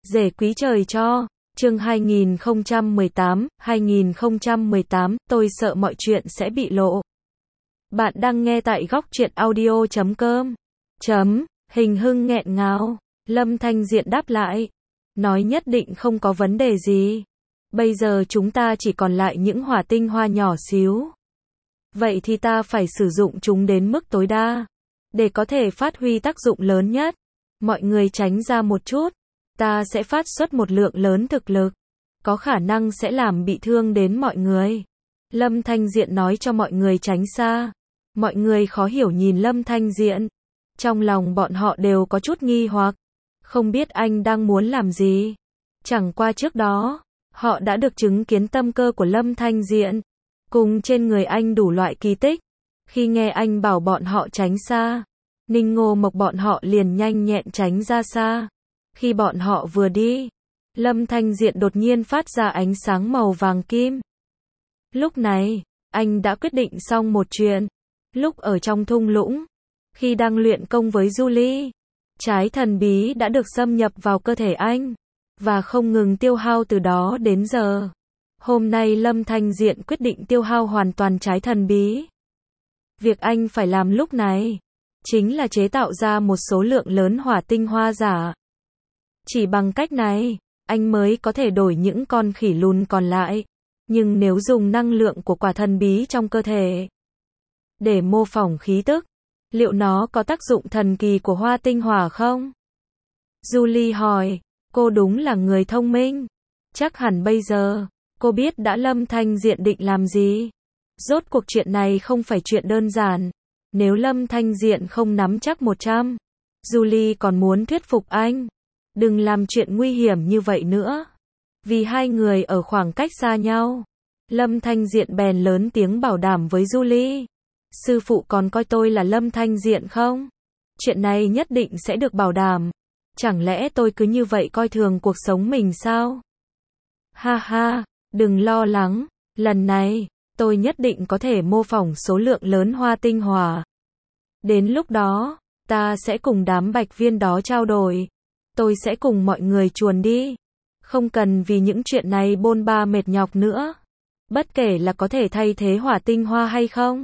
Rể quý trời cho. Chương 2018, tôi sợ mọi chuyện sẽ bị lộ. Bạn đang nghe tại góc truyện audio.com. Hình hưng nghẹn ngào. Lâm Thanh Diện đáp lại. Nói nhất định không có vấn đề gì. Bây giờ chúng ta chỉ còn lại những hỏa tinh hoa nhỏ xíu. Vậy thì ta phải sử dụng chúng đến mức tối đa. Để có thể phát huy tác dụng lớn nhất. Mọi người tránh ra một chút. Ta sẽ phát xuất một lượng lớn thực lực. Có khả năng sẽ làm bị thương đến mọi người. Lâm Thanh Diện nói cho mọi người tránh xa. Mọi người khó hiểu nhìn Lâm Thanh Diện. Trong lòng bọn họ đều có chút nghi hoặc. Không biết anh đang muốn làm gì. Chẳng qua trước đó, họ đã được chứng kiến tâm cơ của Lâm Thanh Diện. Cùng trên người anh đủ loại kỳ tích. Khi nghe anh bảo bọn họ tránh xa, Ninh Ngô Mộc bọn họ liền nhanh nhẹn tránh ra xa. Khi bọn họ vừa đi, Lâm Thanh Diện đột nhiên phát ra ánh sáng màu vàng kim. Lúc này, anh đã quyết định xong một chuyện. Lúc ở trong thung lũng, khi đang luyện công với Julie, trái thần bí đã được xâm nhập vào cơ thể anh, và không ngừng tiêu hao từ đó đến giờ. Hôm nay Lâm Thanh Diện quyết định tiêu hao hoàn toàn trái thần bí. Việc anh phải làm lúc này, chính là chế tạo ra một số lượng lớn hỏa tinh hoa giả. Chỉ bằng cách này, anh mới có thể đổi những con khỉ lùn còn lại. Nhưng nếu dùng năng lượng của quả thần bí trong cơ thể để mô phỏng khí tức, liệu nó có tác dụng thần kỳ của hoa tinh hỏa không? Julie hỏi, cô đúng là người thông minh. Chắc hẳn bây giờ, cô biết đã Lâm Thanh Diện định làm gì. Rốt cuộc chuyện này không phải chuyện đơn giản. Nếu Lâm Thanh Diện không nắm chắc 100, Julie còn muốn thuyết phục anh. Đừng làm chuyện nguy hiểm như vậy nữa. Vì hai người ở khoảng cách xa nhau, Lâm Thanh Diện bèn lớn tiếng bảo đảm với Julie. Sư phụ còn coi tôi là Lâm Thanh Diện không? Chuyện này nhất định sẽ được bảo đảm. Chẳng lẽ tôi cứ như vậy coi thường cuộc sống mình sao? Ha ha, đừng lo lắng. Lần này, tôi nhất định có thể mô phỏng số lượng lớn hoa tinh hỏa. Đến lúc đó, ta sẽ cùng đám bạch viên đó trao đổi. Tôi sẽ cùng mọi người chuồn đi. Không cần vì những chuyện này bôn ba mệt nhọc nữa. Bất kể là có thể thay thế hỏa tinh hoa hay không.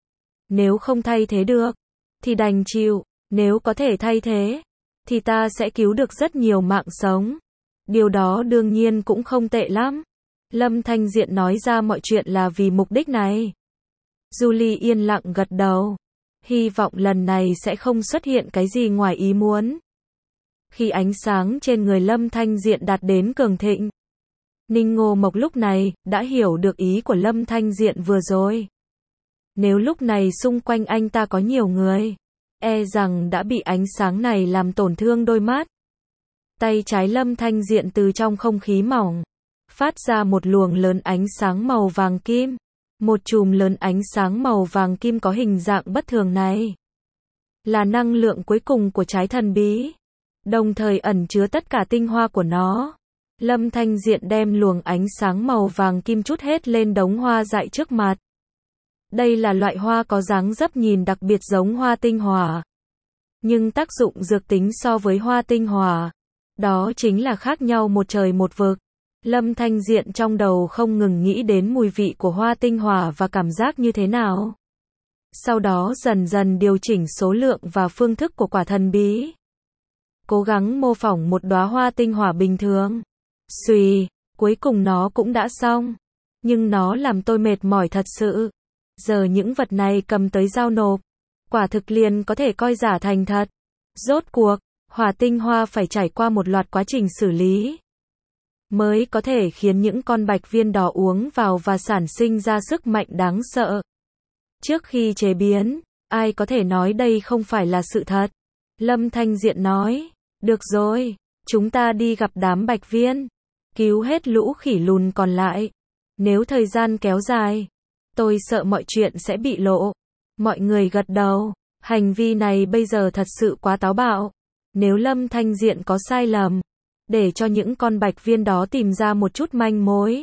Nếu không thay thế được, thì đành chịu. Nếu có thể thay thế, thì ta sẽ cứu được rất nhiều mạng sống. Điều đó đương nhiên cũng không tệ lắm. Lâm Thanh Diện nói ra mọi chuyện là vì mục đích này. Julie yên lặng gật đầu. Hy vọng lần này sẽ không xuất hiện cái gì ngoài ý muốn. Khi ánh sáng trên người Lâm Thanh Diện đạt đến cường thịnh, Ninh Ngô Mộc lúc này đã hiểu được ý của Lâm Thanh Diện vừa rồi. Nếu lúc này xung quanh anh ta có nhiều người, e rằng đã bị ánh sáng này làm tổn thương đôi mắt. Tay trái Lâm Thanh Diện từ trong không khí mỏng phát ra một luồng lớn ánh sáng màu vàng kim. Một chùm lớn ánh sáng màu vàng kim có hình dạng bất thường này là năng lượng cuối cùng của trái thần bí, đồng thời ẩn chứa tất cả tinh hoa của nó. Lâm Thanh Diện đem luồng ánh sáng màu vàng kim trút hết lên đống hoa dại trước mặt. Đây là loại hoa có dáng dấp nhìn đặc biệt giống hoa tinh hỏa, nhưng tác dụng dược tính so với hoa tinh hỏa, đó chính là khác nhau một trời một vực. Lâm Thanh Diện trong đầu không ngừng nghĩ đến mùi vị của hoa tinh hỏa và cảm giác như thế nào. Sau đó dần dần điều chỉnh số lượng và phương thức của quả thần bí. Cố gắng mô phỏng một đóa hoa tinh hỏa bình thường. Xuy, cuối cùng nó cũng đã xong. Nhưng nó làm tôi mệt mỏi thật sự. Giờ những vật này cầm tới giao nộp, quả thực liền có thể coi giả thành thật. Rốt cuộc, hỏa tinh hoa phải trải qua một loạt quá trình xử lý, mới có thể khiến những con bạch viên đó uống vào và sản sinh ra sức mạnh đáng sợ. Trước khi chế biến, ai có thể nói đây không phải là sự thật? Lâm Thanh Diện nói, được rồi, chúng ta đi gặp đám bạch viên, cứu hết lũ khỉ lùn còn lại. Nếu thời gian kéo dài, tôi sợ mọi chuyện sẽ bị lộ. Mọi người gật đầu, hành vi này bây giờ thật sự quá táo bạo. Nếu Lâm Thanh Diện có sai lầm, để cho những con bạch viên đó tìm ra một chút manh mối,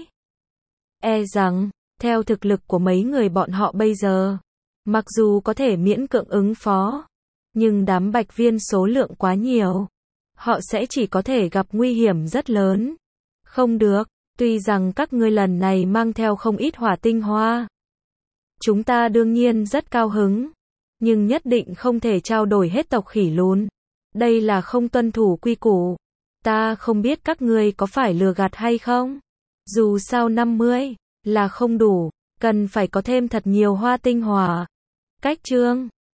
e rằng, theo thực lực của mấy người bọn họ bây giờ, mặc dù có thể miễn cưỡng ứng phó, nhưng đám bạch viên số lượng quá nhiều, họ sẽ chỉ có thể gặp nguy hiểm rất lớn. Không được, tuy rằng các ngươi lần này mang theo không ít hỏa tinh hoa. Chúng ta đương nhiên rất cao hứng, nhưng nhất định không thể trao đổi hết tộc khỉ lùn. Đây là không tuân thủ quy củ. Ta không biết các ngươi có phải lừa gạt hay không. Dù sao 50 là không đủ, cần phải có thêm thật nhiều hoa tinh hỏa. Cách chương